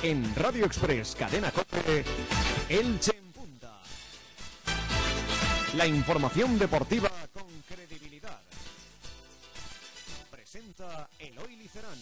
En Radio Express, Cadena COPE, Elche en Punta. La información deportiva con credibilidad. Presenta Eloy Licerán.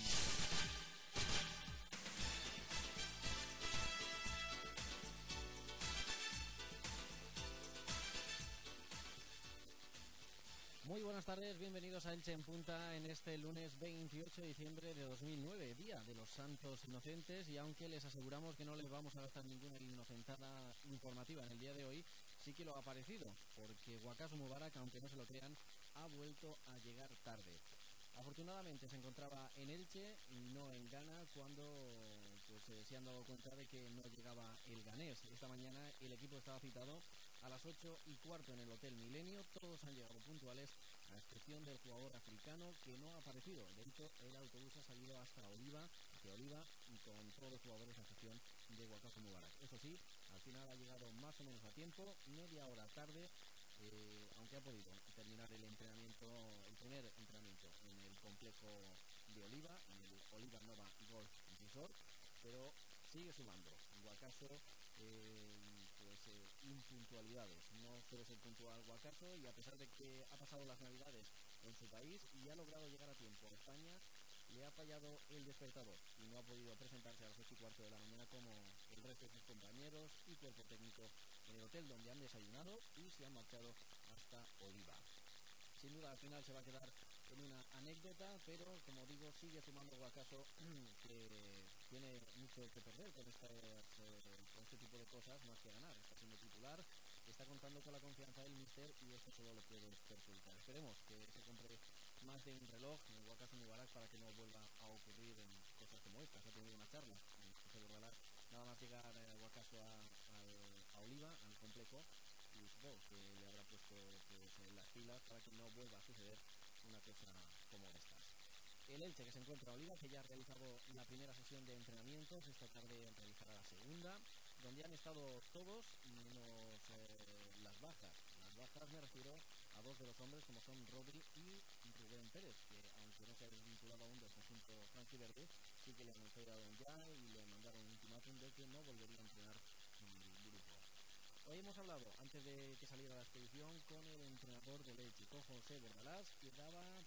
Muy buenas tardes, bienvenidos a Elche en Punta en este lunes 28 de diciembre de 2009, Día de los Santos Inocentes, y aunque les aseguramos que no les vamos a gastar ninguna inocentada informativa en el día de hoy, sí que lo ha parecido, porque Waqaso Mubarak, aunque no se lo crean, ha vuelto a llegar tarde. Afortunadamente se encontraba en Elche y no en Ghana cuando se han dado cuenta de que no llegaba el ganés. Esta mañana el equipo estaba citado a las 8:15 en el Hotel Milenio. Todos han llegado puntuales, a excepción del jugador africano que no ha aparecido. De hecho, el autobús ha salido hasta Oliva, hacia Oliva, y con todos los jugadores a excepción de Waqaso Mubarak. Eso sí, al final ha llegado más o menos a tiempo, media hora tarde, aunque ha podido terminar el entrenamiento, el primer entrenamiento en el complejo de Oliva, en el Oliva Nova Golf Resort, pero sigue sumando. Waqaso, impuntualidades. No suele ser puntual Waqaso, y a pesar de que ha pasado las Navidades en su país y ha logrado llegar a tiempo a España, le ha fallado el despertador y no ha podido presentarse a las 8:15 de la mañana como el resto de sus compañeros y cuerpo técnico en el hotel donde han desayunado y se han marchado hasta Oliva. Sin duda al final se va a quedar en una anécdota, pero como digo, sigue sumando Waqaso, que tiene mucho que perder con este tipo de cosas, más que ganar. Está siendo titular, está contando con la confianza del míster y esto solo le puede perjudicar. Esperemos que se compre más de un reloj en Waqaso Mubarak para que no vuelva a ocurrir en cosas como esta. Se ha tenido una charla con José Bordalás nada más llegar Waqaso a Oliva, al complejo, y supongo que le habrá puesto en las pilas para que no vuelva a suceder una cosa como estas. El Elche, que se encuentra en Oliva, que ya ha realizado la primera sesión de entrenamientos, esta tarde realizará la segunda, donde han estado todos menos las bajas. Las bajas me refiero a dos de los hombres, como son Rodri y Rubén Pérez, que aunque no se ha desvinculado aún del conjunto franjiverde, sí que le anunciaron ya y le mandaron un ultimátum de que no volvería a entrenar en el grupo. Hoy hemos hablado, antes de que saliera la expedición, con el entrenador del Elche, con José Bordalás, que daba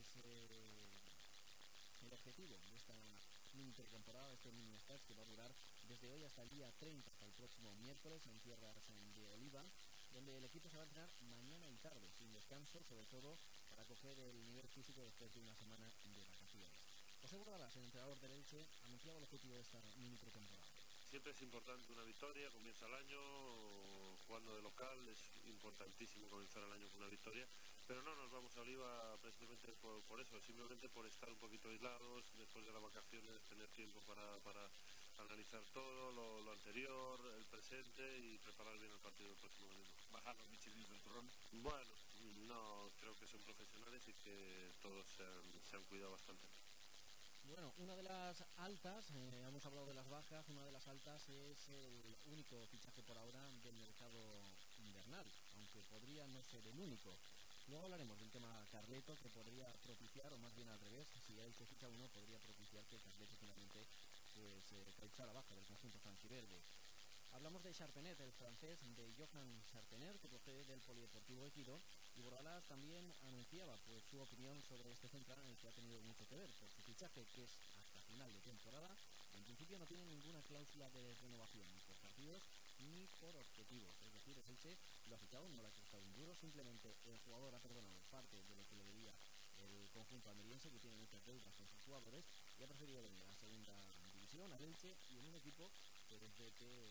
el objetivo de esta mini pretemporada, este mini stage que va a durar desde hoy hasta el día 30, hasta el próximo miércoles en tierras de Oliva, donde el equipo se va a entrenar mañana y tarde, sin descanso, sobre todo para coger el nivel físico después de una semana de vacaciones. José Bordalás, el entrenador del Elche, anunciaba el objetivo de esta mini pretemporada. Siempre es importante una victoria, comienza el año jugando de local, es importantísimo comenzar el año con una victoria, pero no nos vamos a Oliva precisamente por eso, simplemente por estar un poquito aislados, después de las vacaciones, tener tiempo para analizar todo, lo anterior, el presente y preparar bien el partido del próximo domingo. ¿Bajar los michelines del turrón? Bueno, no, creo que son profesionales y que todos se han cuidado bastante. Bueno, una de las altas, hemos hablado de las bajas, una de las altas es el único fichaje por ahora del mercado invernal, aunque podría no ser el único. Luego hablaremos del tema Carleto, que podría propiciar, o más bien al revés, si él se ficha uno, podría propiciar que Carleto finalmente causa la baja del conjunto franjiverde. Hablamos de Charpenet, el francés, de Johan Charpenet, que procede del Polideportivo Ejido, y Bordalás también anunciaba su opinión sobre este central, en el que ha tenido mucho que ver por su fichaje, que es hasta final de temporada. En principio no tiene ninguna cláusula de renovación, ni por partidos ni por objetivos. Es decir, el Elche lo ha fichado, no le ha costado un duro, simplemente el jugador ha perdonado parte de lo que le debía el conjunto almeriense, que tiene muchas deudas con sus jugadores, y ha preferido venir a la segunda división, al Elche, y en un equipo que desde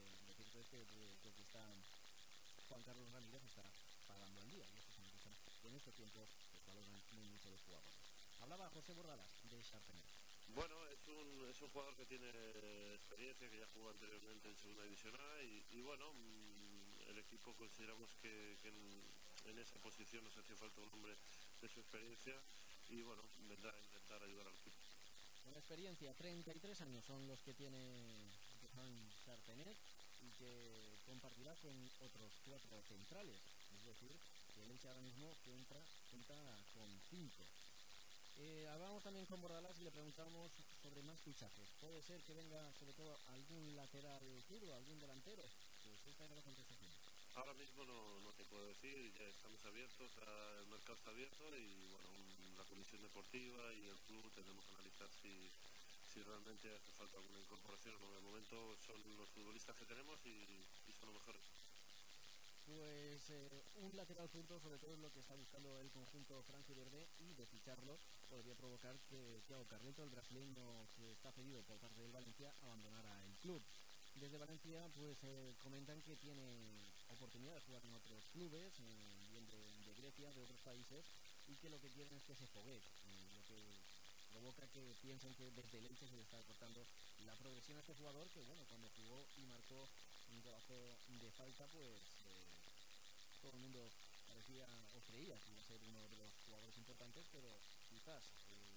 que está Juan Carlos Ramírez está pagando al día, y eso es una cosa que en estos tiempos valoran muy mucho los jugadores. Hablaba José Bordalás de Charpenet. Bueno, es un jugador que tiene experiencia, que ya jugó anteriormente en Segunda División A y bueno, el equipo consideramos que en esa posición nos hacía falta un hombre de su experiencia y bueno, vendrá a intentar ayudar al equipo. Con experiencia, 33 años son los que tiene Johan Charpenet y que compartirá con otros 4 centrales, es decir, que el Elche ahora mismo cuenta con 5. Hablábamos también con Bordalás y le preguntamos sobre más fichajes. Puede ser que venga sobre todo algún lateral zurdo, algún delantero. Pues esta era la contestación. Ahora mismo no te puedo decir, ya estamos abiertos, el mercado está abierto y bueno, la comisión deportiva y el club tenemos que analizar si realmente hace falta alguna incorporación. De momento son los futbolistas que tenemos y son los mejores. Pues un lateral zurdo sobre todo es lo que está buscando el conjunto franjiverde, y de ficharlo podría provocar que Thiago Carleto, el brasileño que está cedido por parte del Valencia, abandonara el club. Desde Valencia pues comentan que tiene oportunidad de jugar en otros clubes, bien de Grecia, de otros países, y que lo que quieren es que se foguee, lo que provoca que piensen que desde el Elche se le está cortando la progresión a este jugador, que bueno, cuando jugó y marcó un golazo de falta, pues todo el mundo parecía o creía que iba a ser uno de los jugadores importantes, pero quizás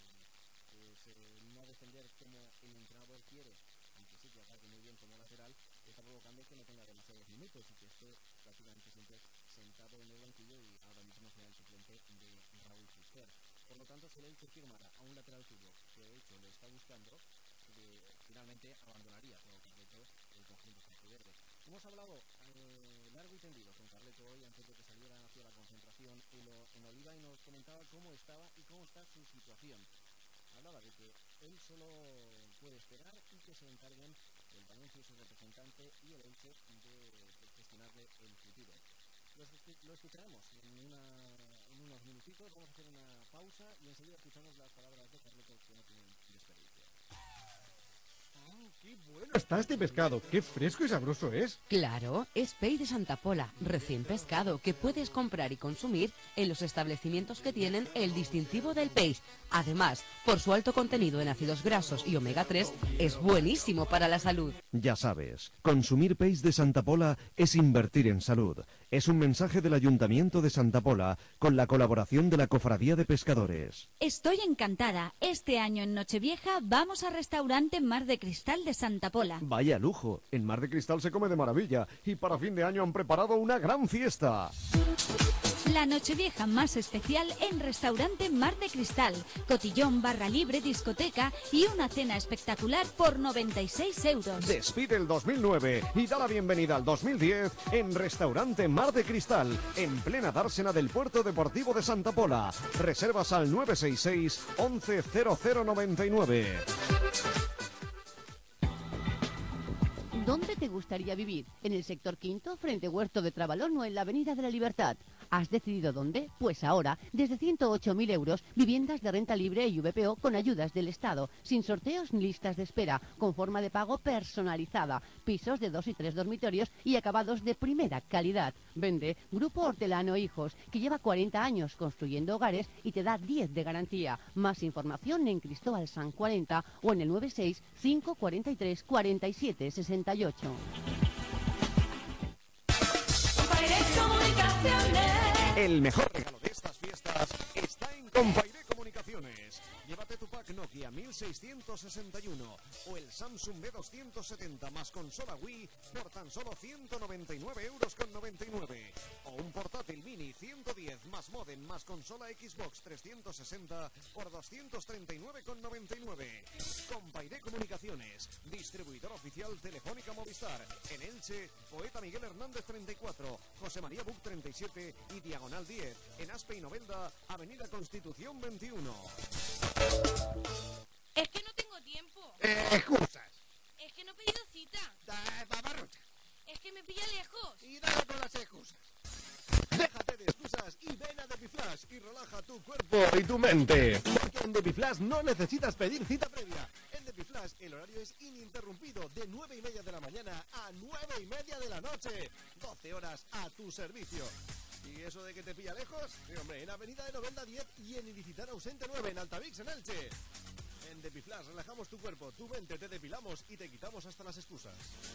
no defender como el entrenador quiere, aunque sí que ataque muy bien como lateral, está provocando que no tenga demasiados minutos y que esté prácticamente siempre sentado en el banquillo y ahora mismo sea el suplente de Raúl Fuster. Por lo tanto, si el Elche firmara a un lateral zurdo, que de hecho le está buscando, finalmente abandonaría todo Carleto el conjunto franjiverde. Hemos hablado largo y tendido con Carleto hoy antes de que saliera hacia la concentración en Oliva, y nos comentaba cómo estaba y cómo está su situación. Hablaba de que él solo puede esperar y que se encarguen el Valencia y su representante y el Elche de gestionarle el futuro. Lo escucharemos en unos minutitos. Vamos a hacer una pausa y enseguida escuchamos las palabras de Carleto, que no tienen desperdicio. ¡Qué bueno está este pescado! ¡Qué fresco y sabroso es! Claro, es pey de Santa Pola, recién pescado, que puedes comprar y consumir en los establecimientos que tienen el distintivo del peix. Además, por su alto contenido en ácidos grasos y omega 3, es buenísimo para la salud. Ya sabes, consumir peix de Santa Pola es invertir en salud. Es un mensaje del Ayuntamiento de Santa Pola con la colaboración de la Cofradía de Pescadores. Estoy encantada. Este año en Nochevieja vamos al restaurante Mar de Cristal de Santa Pola. Vaya lujo, en Mar de Cristal se come de maravilla y para fin de año han preparado una gran fiesta. La Nochevieja más especial en Restaurante Mar de Cristal. Cotillón, barra libre, discoteca y una cena espectacular por 96 euros. Despide el 2009 y da la bienvenida al 2010 en Restaurante Mar de Cristal, en plena dársena del Puerto Deportivo de Santa Pola. Reservas al 966 11 0099. ¿Dónde te gustaría vivir? ¿En el sector quinto, frente Huerto de Trabalón o en la Avenida de la Libertad? ¿Has decidido dónde? Pues ahora, desde 108.000 euros, viviendas de renta libre y VPO con ayudas del Estado, sin sorteos ni listas de espera, con forma de pago personalizada, pisos de 2 y 3 dormitorios y acabados de primera calidad. Vende Grupo Hortelano Hijos, que lleva 40 años construyendo hogares y te da 10 de garantía. Más información en Cristóbal San 40 o en el 96 543 47 68. El mejor regalo de estas fiestas está en Compairé Comunicaciones. Llévate tu pack Nokia 1661 o el Samsung B270 más consola Wii por tan solo 199,99 euros. O un portátil mini 110 más modem más consola Xbox 360 por 239,99. Compairé Comunicaciones, distribuidor oficial Telefónica Movistar. En Elche, Poeta Miguel Hernández 34, José María Buc 37 y Diagonal 10. En Aspe y Novelda, Avenida Constitución 21. Es que no tengo tiempo. Excusas. Es que no he pedido cita. Babarrocha. Es que me pilla lejos. Y dale con las excusas. Déjate de excusas y ven a Depiflash y relaja tu cuerpo y tu mente. Porque en Depiflash no necesitas pedir cita previa. En Depiflash el horario es ininterrumpido de 9:30 de la mañana a 9:30 de la noche. 12 horas a tu servicio. ¿Y eso de que te pilla lejos? Sí, hombre, en Avenida de Novelda 10 y en Ilicitana Ausente 9 en Altavix, en Elche. En Depiflash relajamos tu cuerpo, tu mente, te depilamos y te quitamos hasta las excusas.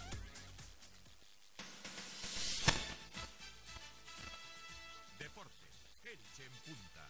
Deportes, Elche en punta.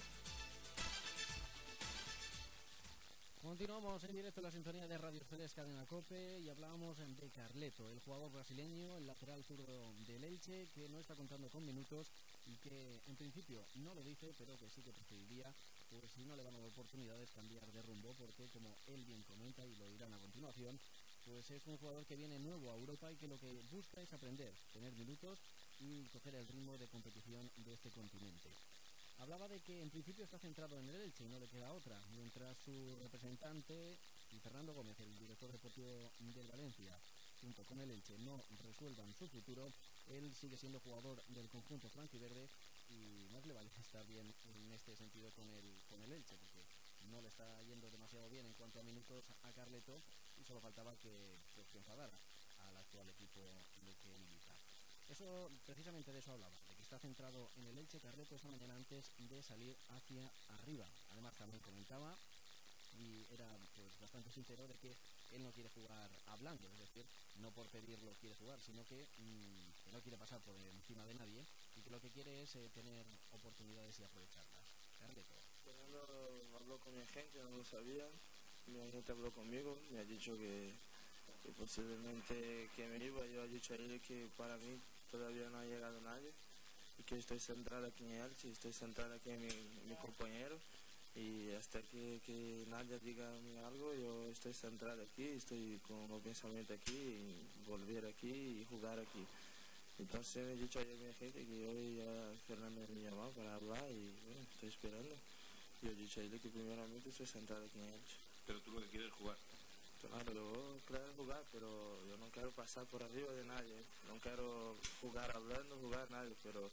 Continuamos en directo en la sintonía de Radio Celes Cadena Cope y hablábamos de Carleto, el jugador brasileño, el lateral zurdo del Elche, que no está contando con minutos y que en principio no lo dice, pero que sí que preferiría pues si no le van a dar oportunidades, cambiar de rumbo, porque como él bien comenta, y lo dirán a continuación, pues es un jugador que viene nuevo a Europa y que lo que busca es aprender, tener minutos y coger el ritmo de competición de este continente. Hablaba de que en principio está centrado en el Elche y no le queda otra, mientras su representante, y Fernando Gómez, el director deportivo del Valencia, junto con el Elche, no resuelvan su futuro, él sigue siendo jugador del conjunto franjiverde y más le vale estar bien en este sentido con el Elche, porque no le está yendo demasiado bien en cuanto a minutos a Carleto y solo faltaba que enfadara al actual equipo en el que milita. Eso, precisamente de eso hablaba, de que está centrado en el Elche Carleto esta mañana antes de salir hacia arriba. Además también comentaba, y era pues bastante sincero, de que él no quiere jugar hablando, es decir, no por pedirlo quiere jugar, sino que no quiere pasar por encima de nadie y que lo que quiere es tener oportunidades y aprovecharlas. Carleto. Fernando habló con mi agente, no lo sabía, mi agente habló conmigo, me ha dicho que posiblemente que me iba. Yo he dicho a él que para mí todavía no ha llegado nadie y que estoy centrado aquí en Elche, estoy centrado aquí en mi compañero, y hasta que nadie diga a mí algo, yo estoy centrado aquí, estoy con el pensamiento aquí, y volver aquí y jugar aquí. Entonces he dicho ayer a mi agente que hoy ya Fernando me llamó para hablar y bueno, estoy esperando. Yo he dicho a él que primeramente estoy centrado aquí en Elche. Pero tú lo que quieres es jugar. Claro, yo quiero jugar, pero yo no quiero pasar por arriba de nadie. No quiero jugar hablando, jugar nadie, pero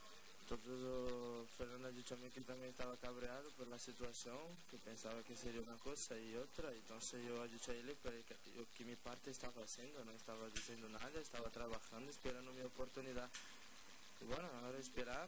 todo Fernando ha dicho a mí que también estaba cabreado por la situación, que pensaba que sería una cosa y otra. Entonces yo he dicho a él que mi parte estaba haciendo, no estaba diciendo nada, estaba trabajando, esperando mi oportunidad. Y bueno, ahora esperar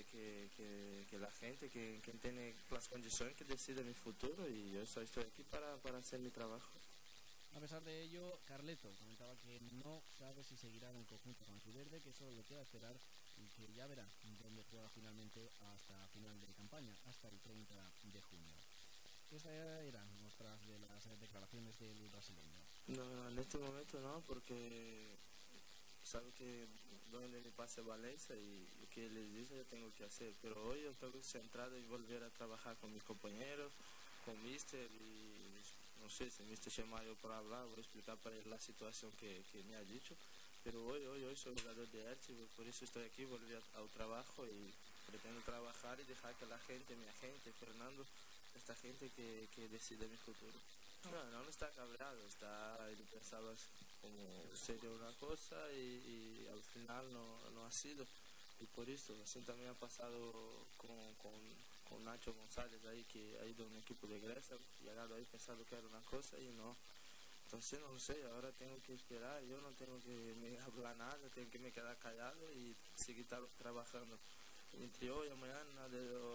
que la gente, que tiene las condiciones, que decida mi futuro, y yo solo estoy aquí para hacer mi trabajo. A pesar de ello, Carleto comentaba que no sabe si seguirá en el conjunto franjiverde, que solo le queda esperar y que ya verá dónde juega finalmente hasta final de campaña, hasta el 30 de junio. Estas eran otras de las declaraciones del brasileño. No, en este momento no, porque sabe que donde me pase Valencia y lo que les dice yo tengo que hacer, pero hoy yo estoy centrado en volver a trabajar con mis compañeros, con Mister, y no sé si Mister llama yo para hablar, voy a explicar para él la situación que me ha dicho, pero hoy soy jugador de Elche, por eso estoy aquí, volví al trabajo y pretendo trabajar y dejar que la gente, mi agente, Fernando, esta gente que decida mi futuro. No está cabreado, él pensaba como sería una cosa y al final no ha sido, y por eso así también ha pasado con Nacho González ahí, que ha ido a un equipo de Grecia, llegado ahí pensando que era una cosa y no. Entonces no sé, ahora tengo que esperar, yo no tengo que hablar nada, tengo que me quedar callado y seguir trabajando. Entre hoy y mañana,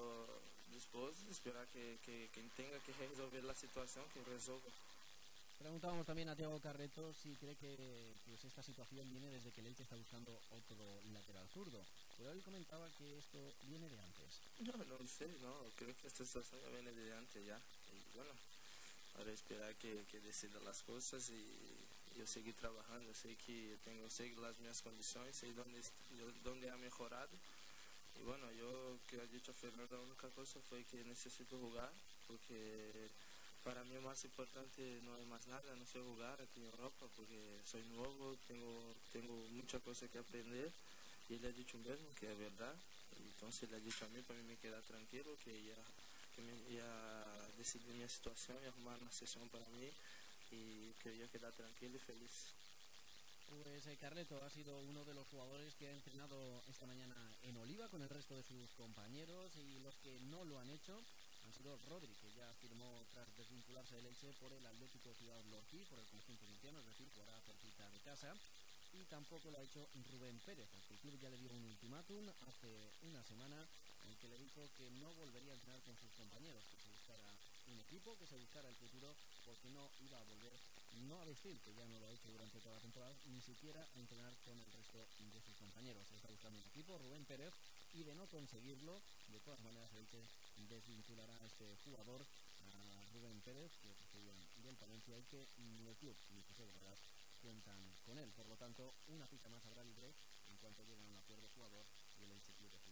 después esperar que tenga que resolver la situación, que resuelva. Preguntábamos también a Thiago Carreto si cree que pues esta situación viene desde que el Elche está buscando otro lateral zurdo, pero él comentaba que esto viene de antes. No sé, creo que esta situación ya viene de antes ya, y bueno, ahora esperar que decidan las cosas y yo seguir trabajando, sé que sé las mismas condiciones, sé dónde ha mejorado. Y bueno, yo que he dicho a Fernando, la única cosa fue que necesito jugar, porque para mí lo más importante no hay más nada, no sé jugar aquí en Europa, porque soy nuevo, tengo muchas cosas que aprender, y él ha dicho mismo que es verdad. Entonces él ha dicho a mí, para mí me queda tranquilo, que ya decidí mi situación y armar una sesión para mí, y que yo quedar tranquilo y feliz. Pues Carleto ha sido uno de los jugadores que ha entrenado esta mañana en Oliva con el resto de sus compañeros, y los que no lo han hecho han sido Rodri, que ya firmó tras desvincularse del Elche por el Atlético Ciudad Lorquí, por el conjunto murciano, es decir, jugará cerquita de casa, y tampoco lo ha hecho Rubén Pérez, porque el club ya le dio un ultimátum hace una semana en el que le dijo que no volvería a entrenar con sus compañeros, que se buscara un equipo, que se buscara el futuro, porque no iba a volver no a vestir, que ya no lo ha hecho durante toda la temporada, ni siquiera a entrenar con el resto de sus compañeros. Se está buscando un equipo, Rubén Pérez, y de no conseguirlo, de todas maneras el que desvinculará a este jugador, a Rubén Pérez, que procedía del Palencia, y que ni el club ni José Vargas cuentan con él. Por lo tanto, una ficha más habrá libre en cuanto llegue a un acuerdo jugador y el Elche Club de Fútbol.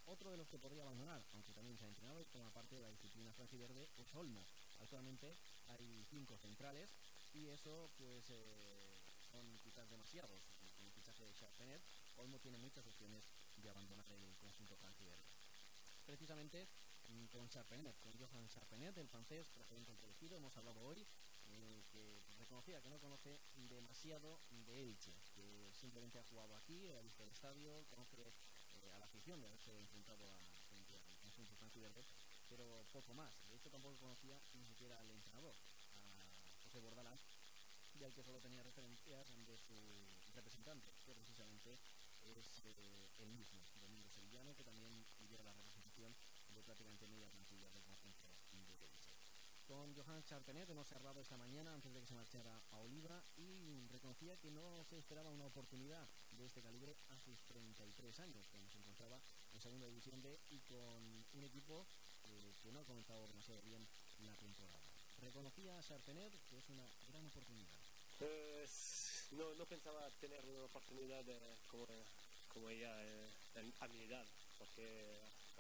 Otro de los que podría abandonar, aunque también se ha entrenado y forma parte de la disciplina franjiverde, es Olmo. Actualmente hay 5 centrales y eso pues son quizás demasiados. Con el fichaje de Charpenet, Olmo tiene muchas opciones de abandonar el conjunto franjiverde. Precisamente con Charpenet, con Johan Charpenet, el francés procedente introducido, hemos hablado hoy, que reconocía que no conoce demasiado de Elche, que simplemente ha jugado aquí, ha visto el estadio, conoce a la afición de haberse enfrentado frente al conjunto franjiverde, pero poco más. De hecho, tampoco conocía ni siquiera al entrenador, a José Bordalás, y al que solo tenía referencias de su representante, que precisamente es el mismo, Domingo Sevillano, que también lidera la representación de prácticamente media plantilla del conjunto de Elche. Con Johan Charpenet hemos hablado esta mañana antes de que se marchara a Oliva y reconocía que no se esperaba una oportunidad de este calibre a sus 33 años, cuando se encontraba en segunda división B y con un equipo que no ha comenzado demasiado bien la temporada. Reconocía a Charpenet que es una gran oportunidad. Pues no pensaba tener una oportunidad como ella a mi edad, porque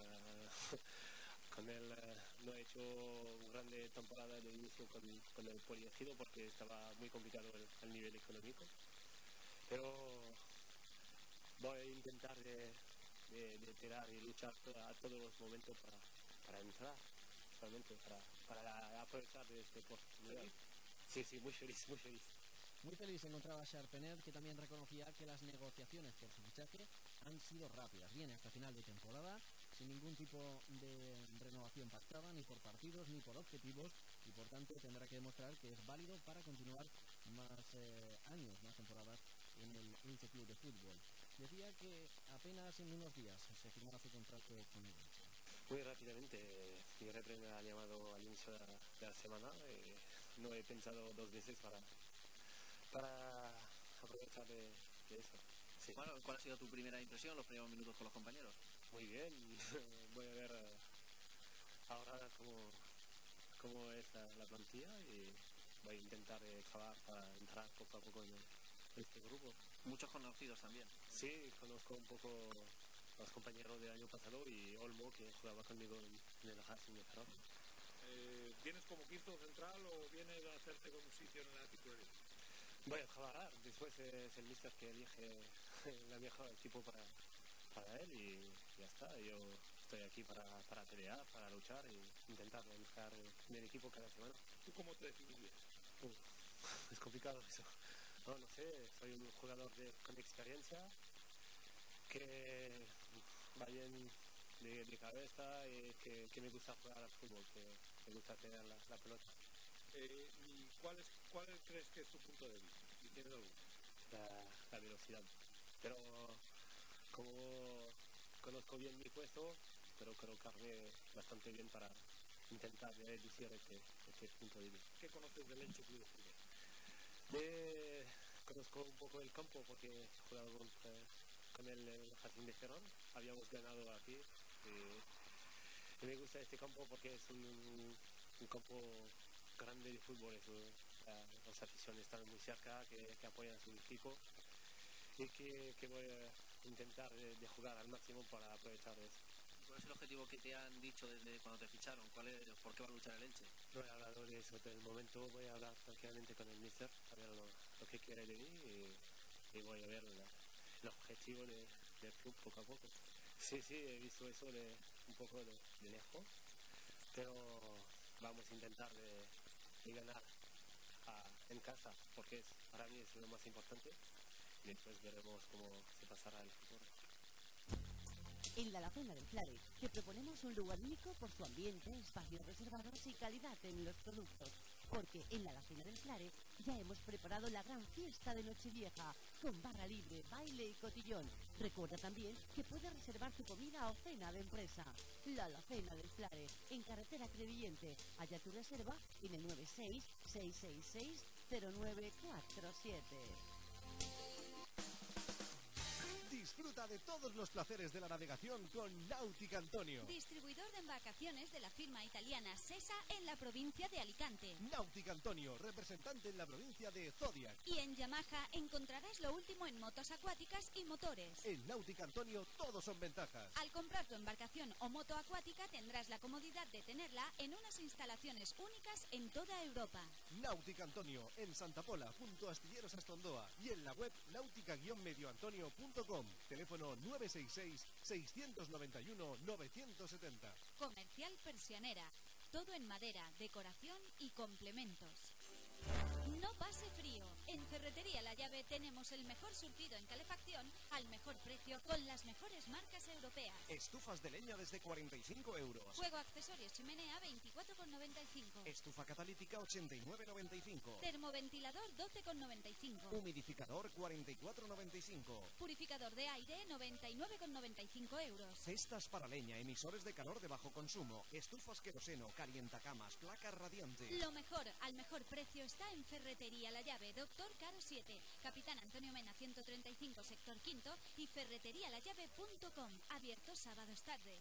con él no he hecho una grande temporada de inicio con el poliegido porque estaba muy complicado el nivel económico, pero voy a intentar de tirar y luchar a todos los momentos para entrar, solamente para aprovechar de esta oportunidad. Sí, muy feliz. Muy feliz se encontraba Charpenet, que también reconocía que las negociaciones por su fichaje han sido rápidas. Viene hasta final de temporada, sin ningún tipo de renovación pactada, ni por partidos, ni por objetivos, y por tanto tendrá que demostrar que es válido para continuar más años, más temporadas en el Elche Club de Fútbol. Decía que apenas en unos días se firmará su contrato con el Elche. Muy rápidamente, mi repre me ha llamado al inicio de la semana. No he pensado 2 veces para aprovechar de eso. Sí. Bueno, ¿cuál ha sido tu primera impresión, los primeros minutos con los compañeros? Muy bien, voy a ver ahora cómo es la plantilla y voy a intentar trabajar para entrar poco a poco en este grupo. Muchos conocidos también. Sí, conozco un poco a los compañeros del año pasado y Olmo, que jugaba conmigo en el Racing de Ferrol. ¿Vienes como quinto central o vienes a hacerte con un sitio en la titularidad? Voy a trabajar, después es el míster que elige el mejor equipo para él y ya está. Yo estoy aquí para pelear, para luchar e intentar entrar en el equipo cada semana. ¿Tú cómo te definirías? Es complicado eso. No sé, soy un jugador con experiencia que va bien de cabeza y que me gusta jugar al fútbol, que me gusta tener la pelota. ¿Y cuál crees que es tu punto débil? ¿Y tienes alguno? La velocidad. Pero como conozco bien mi puesto, pero colocarme bastante bien para intentar reducir este punto débil. ¿Qué conoces del Elche Club de Fútbol? Conozco un poco el campo porque he jugado con el Racing de Ferrol. Habíamos ganado aquí y me gusta este campo porque es un campo grande de fútbol. Las aficiones están muy cerca, que apoyan a su equipo y que voy a intentar de jugar al máximo para aprovechar eso. ¿Cuál es el objetivo que te han dicho desde cuando te ficharon? ¿Por qué va a luchar el Elche? No he hablado de eso del momento, voy a hablar tranquilamente con el míster, a ver lo que quiere de mí y voy a ver el objetivo del club poco a poco. Sí, he visto eso un poco de lejos, pero vamos a intentar de ganar en casa, porque para mí es lo más importante y después veremos cómo se pasará el futuro. En la Alacena del Flare te proponemos un lugar único por su ambiente, espacios reservados y calidad en los productos. Porque en la Alacena del Flare ya hemos preparado la gran fiesta de Nochevieja, con barra libre, baile y cotillón. Recuerda también que puedes reservar tu comida o cena de empresa. La Alacena del Flare, en carretera Crevillente. Halla tu reserva en el 96-666-0947. Disfruta de todos los placeres de la navegación con Náutica Antonio. Distribuidor de embarcaciones de la firma italiana Sesa en la provincia de Alicante. Náutica Antonio, representante en la provincia de Zodiac. Y en Yamaha encontrarás lo último en motos acuáticas y motores. En Náutica Antonio todo son ventajas. Al comprar tu embarcación o moto acuática tendrás la comodidad de tenerla en unas instalaciones únicas en toda Europa. Náutica Antonio, en Santa Pola, junto a Astilleros Astondoa, y en la web náutica-medioantonio.com. Teléfono 966-691-970. Comercial Persianera. Todo en madera, decoración y complementos. No pase frío. En Ferretería La Llave tenemos el mejor surtido en calefacción al mejor precio con las mejores marcas europeas. Estufas de leña desde 45 euros. Fuego, accesorios, chimenea 24,95. Estufa catalítica 89,95. Termoventilador 12,95. Humidificador 44,95. Purificador de aire 99,95 euros. Cestas para leña, emisores de calor de bajo consumo, estufas queroseno, calientacamas, placas radiantes. Lo mejor, al mejor precio está en Ferretería La Llave, Doctor Caro 7, Capitán Antonio Mena 135, sector quinto, y ferreterialallave.com, abierto sábados tarde.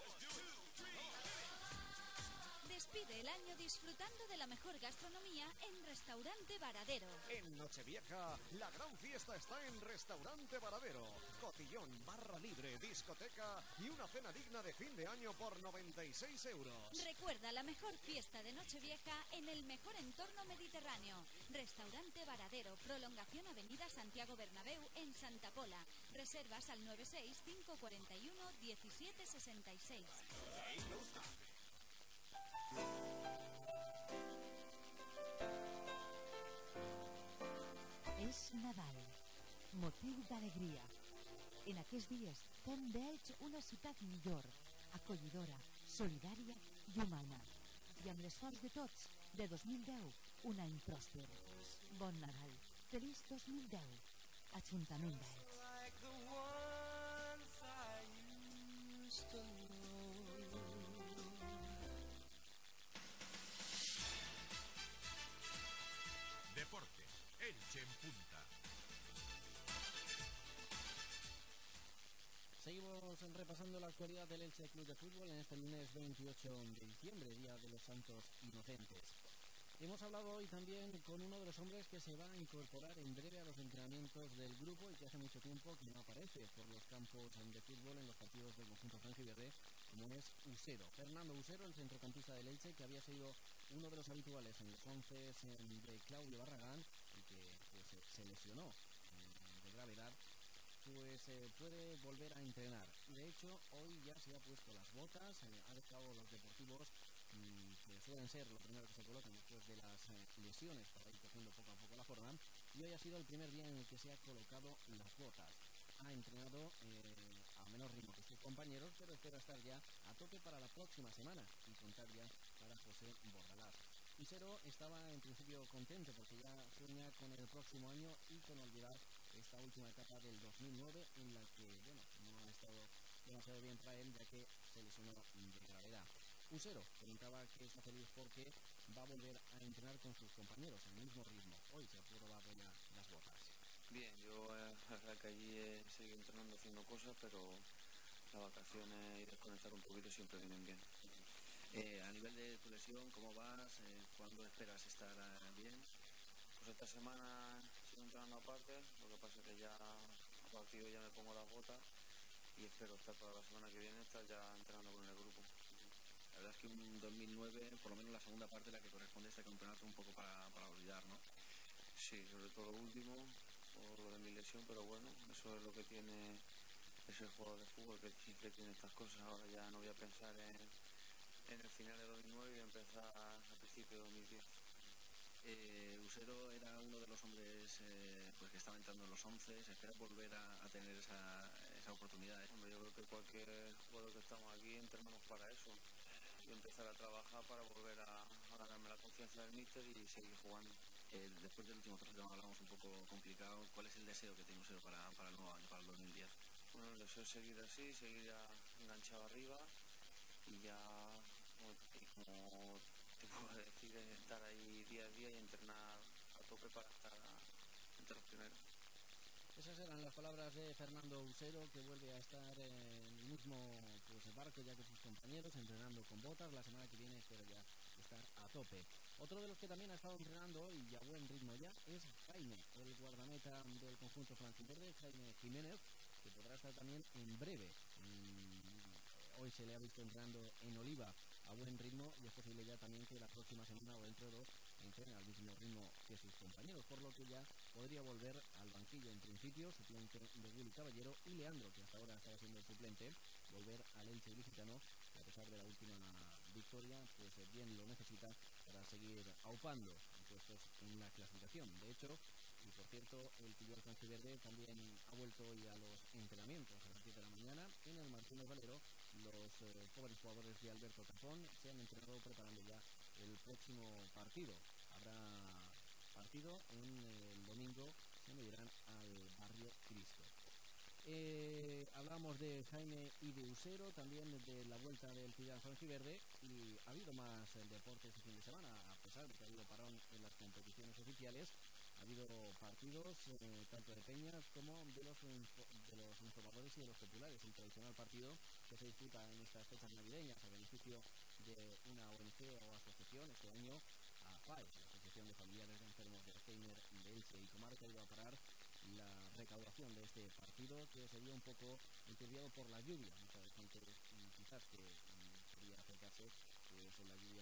Despide el año disfrutando de la mejor gastronomía en Restaurante Varadero. En Nochevieja, la gran fiesta está en Restaurante Varadero. Cotillón, barra libre, discoteca y una cena digna de fin de año por 96 euros. Recuerda la mejor fiesta de Nochevieja en el mejor entorno mediterráneo. Restaurante Varadero, prolongación Avenida Santiago Bernabéu en Santa Pola. Reservas al 96 541 1766. És Nadal, motiu d'alegria. En aquests dies fem d'Elx una ciutat millor, acollidora, solidària i humana. I amb l'esforç de tots, de 2010, un any pròsper. Bon Nadal. Feliç 2010. Ajuntament d'Elx. Deportes, Elche en punta. Seguimos repasando la actualidad del Elche Club de Fútbol en este lunes 28 de diciembre, Día de los Santos Inocentes. Hemos hablado hoy también con uno de los hombres que se va a incorporar en breve a los entrenamientos del grupo y que hace mucho tiempo que no aparece por los campos de fútbol en los partidos del conjunto franjiverde, como es Usero. Fernando Usero, el centrocampista del Elche, que había sido uno de los habituales en los 11 de Claudio Barragán y que se lesionó de gravedad, pues puede volver a entrenar. De hecho, hoy ya se ha puesto las botas, ha dejado los deportivos que suelen ser lo primero que se colocan después de las lesiones para ir cogiendo poco a poco la forma, y hoy ha sido el primer día en el que se ha colocado las botas. Ha entrenado a menor ritmo que sus compañeros, pero espera estar ya a tope para la próxima semana y contar ya para José Bordalás. Usero estaba en principio contento porque ya sueña con el próximo año y con olvidar esta última etapa del 2009 en la que, bueno, no ha estado demasiado bien para él ya que se lesionó de gravedad. Usero comentaba que está feliz porque va a volver a entrenar con sus compañeros en el mismo ritmo. Hoy se ha probado ya las botas. Bien, yo la verdad que allí he seguido entrenando haciendo cosas, pero las vacaciones y desconectar un poquito siempre vienen bien. A nivel de tu lesión, ¿cómo vas? ¿Cuándo esperas estar bien? Pues esta semana sigo entrenando aparte, lo que pasa es que ya a partir de hoy ya me pongo las botas y espero estar para la semana que viene, estar ya entrenando con el grupo. La verdad es que un 2009, por lo menos la segunda parte, la que corresponde a este campeonato, un poco para olvidar, ¿no? Sí, sobre todo lo último, por lo de mi lesión, pero bueno, eso es lo que tiene ese jugador de fútbol, que siempre tiene estas cosas. Ahora ya no voy a pensar en el final de 2009 y voy a empezar a principios de 2010. Usero era uno de los hombres pues que estaba entrando en los 11. ¿Se espera volver a tener esa oportunidad? Hombre, yo creo que cualquier jugador que estamos aquí entrenamos para eso. Y empezar a trabajar para volver a ganarme la confianza del míster y seguir jugando. Después del último torneo hablamos un poco complicado. ¿Cuál es el deseo que tiene Usero para el nuevo año, para el 2010? Bueno, el deseo es seguir así, seguir ya enganchado arriba y ya, como te puedo decir, es estar ahí día a día y entrenar a tope para estar entre los primeros. Esas eran las palabras de Fernando Usero, que vuelve a estar en el mismo barco ya que sus compañeros, entrenando con botas. La semana que viene espero ya estar a tope. Otro de los que también ha estado entrenando y a buen ritmo ya es Jaime, el guardameta del conjunto franjiverde, Jaime Jiménez, que podrá estar también en breve. Hoy se le ha visto entrenando en Oliva a buen ritmo y es posible ya también que la próxima semana o dentro de dos entrene al mismo ritmo que sus compañeros, por lo que ya podría volver al banquillo en principio, suplente de Willy Caballero, y Leandro, que hasta ahora estaba siendo el suplente, volver al Elche ilicitano, que a pesar de la última victoria, pues bien lo necesita para seguir aupando puestos en la clasificación. De hecho, y por cierto, el filial franjiverde también ha vuelto hoy a los entrenamientos a las 10 de la mañana en el Martínez Valero. Los jóvenes jugadores de Alberto Cazón se han entrenado preparando ya el próximo partido. Habrá partido en el domingo, se medirán al Barrio Cristo. Hablamos de Jaime y de Usero, también de la vuelta del filial franjiverde, y ha habido más deportes este fin de semana, a pesar de que ha habido parón en las competiciones oficiales. Ha habido partidos tanto de peñas como de los informadores y de los populares. El tradicional partido que se disputa en estas fechas navideñas a beneficio de una ONG o asociación, este año a FAES, la Asociación de Familiares de Enfermos de Alzheimer de Elche y Comarca, ha ido a parar la recaudación de este partido, que se vio un poco interviado por la lluvia. Mucha gente quizás que quería acercarse, pues la lluvia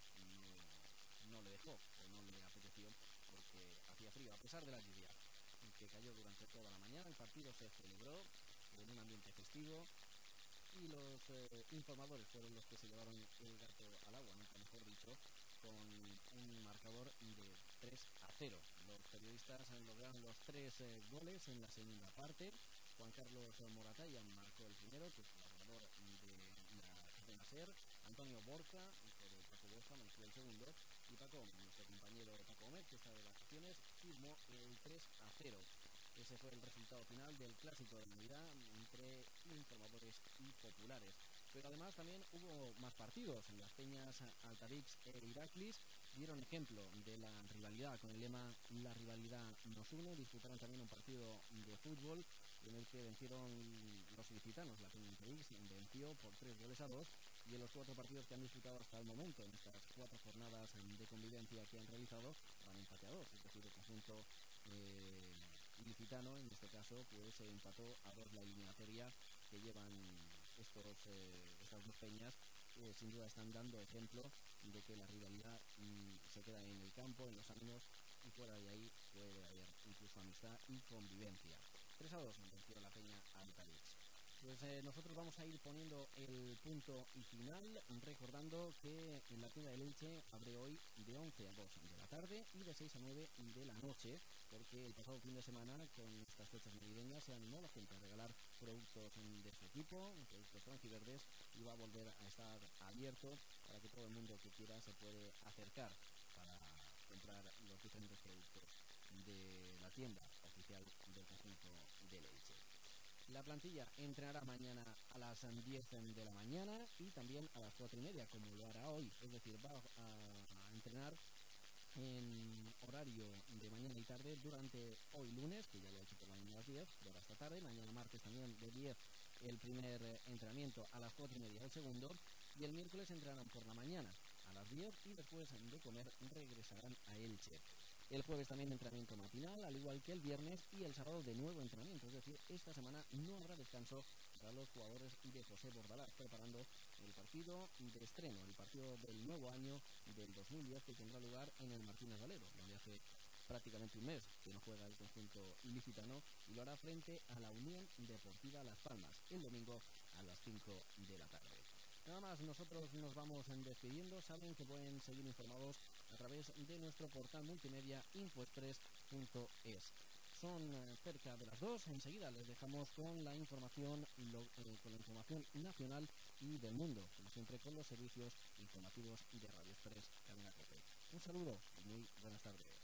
no le dejó o no le apeteció porque hacía frío. A pesar de la lluvia que cayó durante toda la mañana, el partido se celebró en un ambiente festivo y los informadores fueron los que se llevaron el gato al agua, nunca mejor dicho, con un marcador de 3-0. Los periodistas lograron los 3 goles en la segunda parte. Juan Carlos Moratalla marcó el primero, que es colaborador de la cadena SER. Antonio Borja, hijo de Paco Borja, marcó el segundo. Y Paco, nuestro compañero Paco Gómez, que está de vacaciones, firmó el 3-0. Ese fue el resultado final del clásico de Navidad entre informadores y populares. Pero además también hubo más partidos. En las peñas Altavix e Iraklis dieron ejemplo de la rivalidad con el lema "La rivalidad nos une". Disputaron también un partido de fútbol en el que vencieron los ilicitanos. La peña Altavix venció por 3-2, y en los 4 partidos que han disputado hasta el momento en estas 4 jornadas de convivencia que han realizado van empate a 2, es decir, el conjunto ilicitano en este caso pues empató a 2 la eliminatoria que llevan estas dos peñas. Sin duda están dando ejemplo de que la rivalidad se queda en el campo, en los ánimos, y fuera de ahí puede haber incluso amistad y convivencia. 3-2 venció la peña Altavix. Pues nosotros vamos a ir poniendo el punto y final, recordando que en la tienda del Elche abre hoy de 11 a 2 de la tarde y de 6 a 9 de la noche, porque el pasado fin de semana, con estas fechas navideñas, se animó la gente a regalar productos de su equipo, productos franjiverdes, y va a volver a estar abierto para que todo el mundo que quiera se puede acercar para comprar los diferentes productos de la tienda oficial del conjunto del Elche. La plantilla entrenará mañana a las 10 de la mañana y también a las 4:30, como lo hará hoy. Es decir, va a entrenar en horario de mañana y tarde durante hoy lunes, que ya lo ha hecho por la mañana a las 10, de hora hasta tarde. Mañana martes también de 10 el primer entrenamiento, a las 4:30 el segundo. Y el miércoles entrenarán por la mañana a las 10 y después de comer regresarán a Elche. El jueves también entrenamiento matinal, al igual que el viernes, y el sábado de nuevo entrenamiento. Es decir, esta semana no habrá descanso para los jugadores de José Bordalás, preparando el partido de estreno, el partido del nuevo año del 2010, que tendrá lugar en el Martínez Valero, donde hace prácticamente un mes que no juega el conjunto ilicitano, y lo hará frente a la Unión Deportiva Las Palmas el domingo a las 5 de la tarde. Nada más, nosotros nos vamos despidiendo. Saben que pueden seguir informados a través de nuestro portal multimedia infoexpress.es. Son cerca de las 2, enseguida les dejamos con la información nacional y del mundo, como siempre con los servicios informativos de Radio Express Cadena COPE. Un saludo y muy buenas tardes.